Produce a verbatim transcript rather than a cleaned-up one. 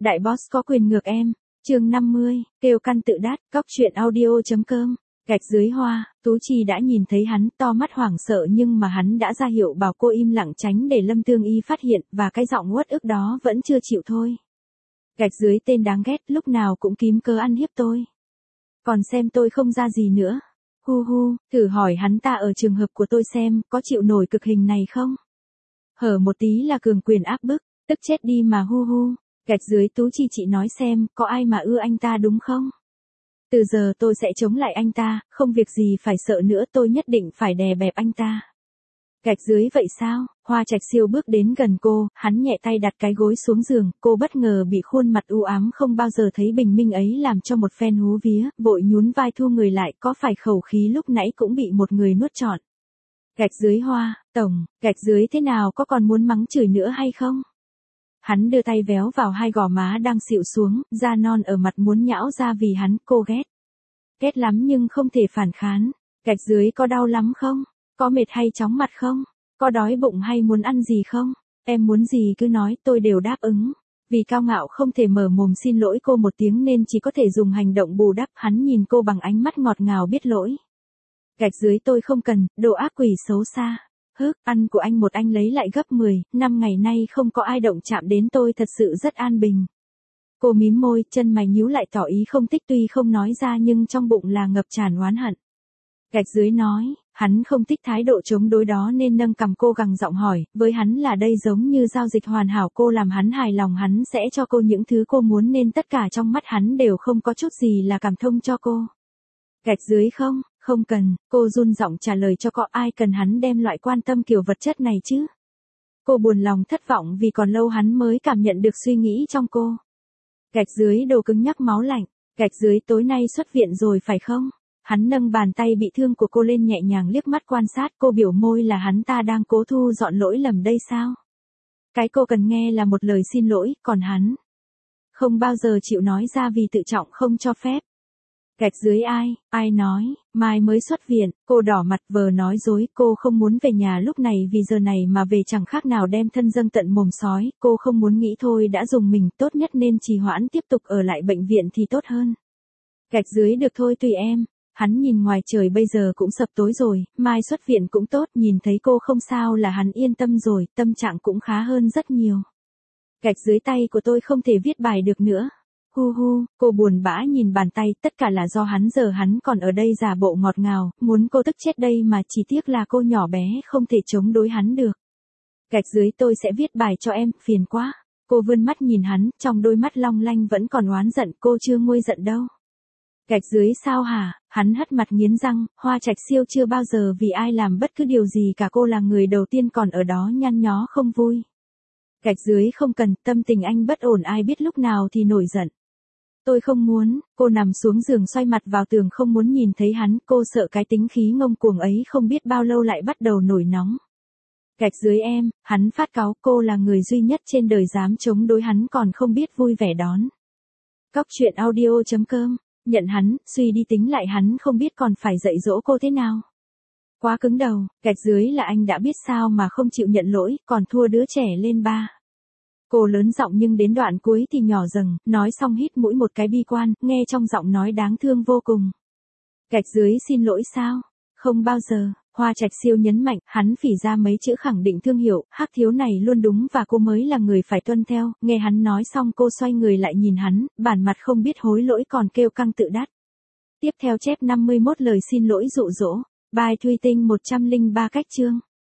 Đại boss có quyền ngược em. Chương năm mươi, kêu căn tự đát, cóc truyện audio.com. Gạch dưới hoa, Tú Chi đã nhìn thấy hắn, to mắt hoảng sợ nhưng mà hắn đã ra hiệu bảo cô im lặng tránh để Lâm Tương Y phát hiện, và cái giọng uất ức đó vẫn chưa chịu thôi. Gạch dưới tên đáng ghét, lúc nào cũng kiếm cớ ăn hiếp tôi. Còn xem tôi không ra gì nữa. Hu hu, thử hỏi hắn ta ở trường hợp của tôi xem, có chịu nổi cực hình này không? Hở một tí là cường quyền áp bức, tức chết đi mà hu hu. Gạch dưới Tú Chi chị nói xem, có ai mà ưa anh ta đúng không? Từ giờ tôi sẽ chống lại anh ta, không việc gì phải sợ nữa, tôi nhất định phải đè bẹp anh ta. Gạch dưới vậy sao? Hoa Trạch Siêu bước đến gần cô, hắn nhẹ tay đặt cái gối xuống giường, cô bất ngờ bị khuôn mặt u ám không bao giờ thấy bình minh ấy làm cho một phen hú vía, vội nhún vai thu người lại, có phải khẩu khí lúc nãy cũng bị một người nuốt trọn. Gạch dưới Hoa, tổng, gạch dưới thế nào, có còn muốn mắng chửi nữa hay không? Hắn đưa tay véo vào hai gò má đang xịu xuống, da non ở mặt muốn nhão ra vì hắn, cô ghét. Ghét lắm nhưng không thể phản kháng. Gạch dưới có đau lắm không? Có mệt hay chóng mặt không? Có đói bụng hay muốn ăn gì không? Em muốn gì cứ nói, tôi đều đáp ứng. Vì cao ngạo không thể mở mồm xin lỗi cô một tiếng nên chỉ có thể dùng hành động bù đắp. Hắn nhìn cô bằng ánh mắt ngọt ngào biết lỗi. Gạch dưới tôi không cần, đồ ác quỷ xấu xa. Hức, ăn của anh một anh lấy lại gấp mười, năm ngày nay không có ai động chạm đến tôi, thật sự rất an bình. Cô mím môi, chân mày nhíu lại tỏ ý không thích, tuy không nói ra nhưng trong bụng là ngập tràn oán hận. Gạch dưới nói, hắn không thích thái độ chống đối đó nên nâng cằm cô gằn giọng hỏi, với hắn là đây giống như giao dịch hoàn hảo, cô làm hắn hài lòng hắn sẽ cho cô những thứ cô muốn nên tất cả trong mắt hắn đều không có chút gì là cảm thông cho cô. Gạch dưới không, không cần, cô run giọng trả lời cho có ai cần hắn đem loại quan tâm kiểu vật chất này chứ. Cô buồn lòng thất vọng vì còn lâu hắn mới cảm nhận được suy nghĩ trong cô. Gạch dưới đồ cứng nhắc máu lạnh, gạch dưới tối nay xuất viện rồi phải không? Hắn nâng bàn tay bị thương của cô lên nhẹ nhàng liếc mắt quan sát, cô biểu môi là hắn ta đang cố thu dọn lỗi lầm đây sao? Cái cô cần nghe là một lời xin lỗi, còn hắn không bao giờ chịu nói ra vì tự trọng không cho phép. Gạch dưới ai, ai nói, mai mới xuất viện, cô đỏ mặt vờ nói dối, cô không muốn về nhà lúc này vì giờ này mà về chẳng khác nào đem thân dâng tận mồm sói, cô không muốn nghĩ thôi đã dùng mình, tốt nhất nên trì hoãn tiếp tục ở lại bệnh viện thì tốt hơn. Gạch dưới được thôi tùy em, hắn nhìn ngoài trời bây giờ cũng sập tối rồi, mai xuất viện cũng tốt, nhìn thấy cô không sao là hắn yên tâm rồi, tâm trạng cũng khá hơn rất nhiều. Gạch dưới tay của tôi không thể viết bài được nữa. Hu hu, cô buồn bã nhìn bàn tay, tất cả là do hắn, giờ hắn còn ở đây giả bộ ngọt ngào, muốn cô tức chết đây mà chỉ tiếc là cô nhỏ bé không thể chống đối hắn được. Gạch dưới tôi sẽ viết bài cho em, phiền quá. Cô vươn mắt nhìn hắn, trong đôi mắt long lanh vẫn còn oán giận, cô chưa nguôi giận đâu. Gạch dưới sao hả, hắn hất mặt nghiến răng, Hoa Trạch Siêu chưa bao giờ vì ai làm bất cứ điều gì cả, cô là người đầu tiên còn ở đó nhăn nhó không vui. Gạch dưới không cần, tâm tình anh bất ổn ai biết lúc nào thì nổi giận. Tôi không muốn, cô nằm xuống giường xoay mặt vào tường không muốn nhìn thấy hắn, cô sợ cái tính khí ngông cuồng ấy không biết bao lâu lại bắt đầu nổi nóng. Gạch dưới em, hắn phát cáu, cô là người duy nhất trên đời dám chống đối hắn còn không biết vui vẻ đón. Cóc truyện audio.com, nhận hắn, suy đi tính lại hắn không biết còn phải dạy dỗ cô thế nào. Quá cứng đầu, gạch dưới là anh đã biết sao mà không chịu nhận lỗi, còn thua đứa trẻ lên ba. Cô lớn giọng nhưng đến đoạn cuối thì nhỏ dần, nói xong hít mũi một cái bi quan, nghe trong giọng nói đáng thương vô cùng. Gạch dưới xin lỗi sao? Không bao giờ, Hoa Trạch Siêu nhấn mạnh, hắn phỉ ra mấy chữ khẳng định thương hiệu, hắc thiếu này luôn đúng và cô mới là người phải tuân theo, nghe hắn nói xong cô xoay người lại nhìn hắn, bản mặt không biết hối lỗi còn kêu căng tự đát. Tiếp theo chép năm mươi mốt lời xin lỗi dụ dỗ, bài Thùy Tinh một trăm lẻ ba cách chương.